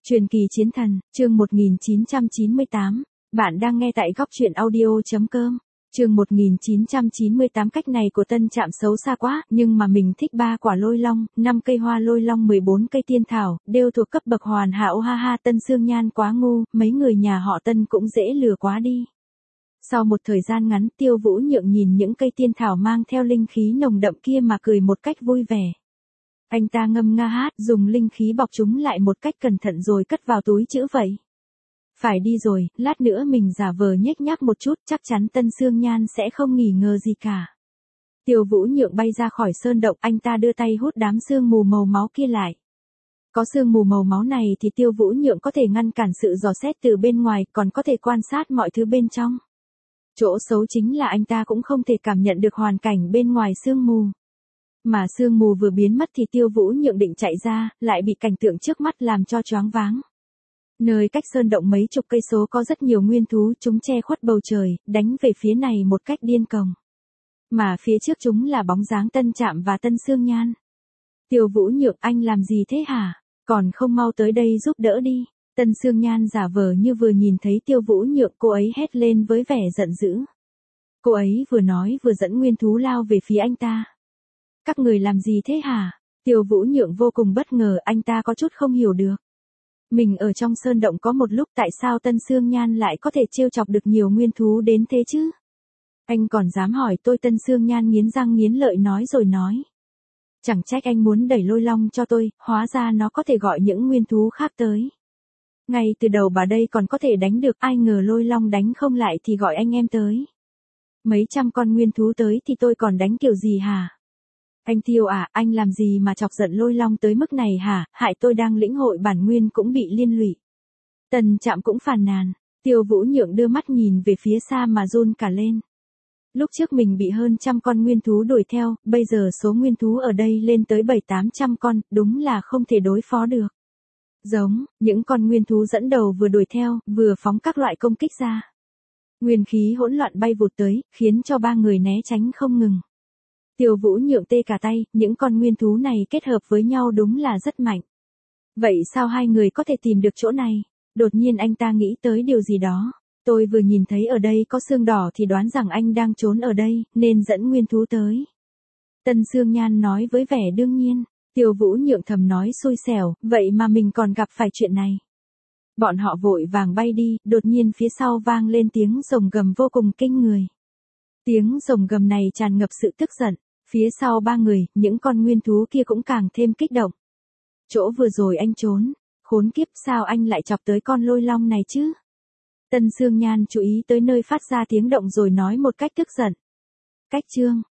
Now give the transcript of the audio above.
Truyền kỳ chiến thần, chương 1998. Bạn đang nghe tại góc truyện audio.com. Chương 1998. Cách này của Tân Trạm xấu xa quá, nhưng mà mình thích 3 quả lôi long, 5 cây hoa lôi long, 14 cây tiên thảo, đều thuộc cấp bậc hoàn hảo. Ha ha, Tân Sương Nhan quá ngu, mấy người nhà họ Tân cũng dễ lừa quá đi. Sau một thời gian ngắn, Tiêu Vũ Nhượng nhìn những cây tiên thảo mang theo linh khí nồng đậm kia mà cười một cách vui vẻ. Anh ta ngâm nga hát, dùng linh khí bọc chúng lại một cách cẩn thận rồi cất vào túi trữ vậy. Phải đi rồi, lát nữa mình giả vờ nhếch nhác một chút, chắc chắn Tân Sương Nhan sẽ không nghi ngờ gì cả. Tiêu Vũ Nhượng bay ra khỏi sơn động, anh ta đưa tay hút đám sương mù màu máu kia lại. Có sương mù màu máu này thì Tiêu Vũ Nhượng có thể ngăn cản sự dò xét từ bên ngoài, còn có thể quan sát mọi thứ bên trong. Chỗ xấu chính là anh ta cũng không thể cảm nhận được hoàn cảnh bên ngoài sương mù. Mà sương mù vừa biến mất thì Tiêu Vũ Nhượng định chạy ra, lại bị cảnh tượng trước mắt làm cho choáng váng. Nơi cách sơn động mấy chục cây số có rất nhiều nguyên thú, chúng che khuất bầu trời, đánh về phía này một cách điên cuồng. Mà phía trước chúng là bóng dáng Tân Trạm và Tân Sương Nhan. Tiêu Vũ Nhượng, anh làm gì thế hả? Còn không mau tới đây giúp đỡ đi. Tân Sương Nhan giả vờ như vừa nhìn thấy Tiêu Vũ Nhượng, cô ấy hét lên với vẻ giận dữ. Cô ấy vừa nói vừa dẫn nguyên thú lao về phía anh ta. Các người làm gì thế hả? Tiêu Vũ Nhượng vô cùng bất ngờ, anh ta có chút không hiểu được. Mình ở trong sơn động có một lúc, tại sao Tân Sương Nhan lại có thể trêu chọc được nhiều nguyên thú đến thế chứ? Anh còn dám hỏi tôi? Tân Sương Nhan nghiến răng nghiến lợi nói rồi nói. Chẳng trách anh muốn đẩy lôi long cho tôi, hóa ra nó có thể gọi những nguyên thú khác tới. Ngay từ đầu bà đây còn có thể đánh được, ai ngờ lôi long đánh không lại thì gọi anh em tới. Mấy trăm con nguyên thú tới thì tôi còn đánh kiểu gì hả? Anh Tiêu à, anh làm gì mà chọc giận lôi long tới mức này hả, hại tôi đang lĩnh hội bản nguyên cũng bị liên lụy. Tân Trạm cũng phàn nàn. Tiêu Vũ Nhượng đưa mắt nhìn về phía xa mà run cả lên. Lúc trước mình bị hơn trăm con nguyên thú đuổi theo, bây giờ số nguyên thú ở đây lên tới 700-800 con, đúng là không thể đối phó được. Giống, những con nguyên thú dẫn đầu vừa đuổi theo, vừa phóng các loại công kích ra. Nguyên khí hỗn loạn bay vụt tới, khiến cho ba người né tránh không ngừng. Tiêu Vũ Nhượng tê cả tay, những con nguyên thú này kết hợp với nhau đúng là rất mạnh. Vậy sao hai người có thể tìm được chỗ này? Đột nhiên anh ta nghĩ tới điều gì đó. Tôi vừa nhìn thấy ở đây có xương đỏ thì đoán rằng anh đang trốn ở đây, nên dẫn nguyên thú tới. Tân Sương Nhan nói với vẻ đương nhiên. Tiêu Vũ Nhượng thầm nói xui xẻo, vậy mà mình còn gặp phải chuyện này. Bọn họ vội vàng bay đi, đột nhiên phía sau vang lên tiếng rồng gầm vô cùng kinh người. Tiếng rồng gầm này tràn ngập sự tức giận. Phía sau ba người, những con nguyên thú kia cũng càng thêm kích động. Chỗ vừa rồi anh trốn, khốn kiếp, sao anh lại chọc tới con lôi long này chứ? Tân Sương Nhan chú ý tới nơi phát ra tiếng động rồi nói một cách tức giận. Cách chương.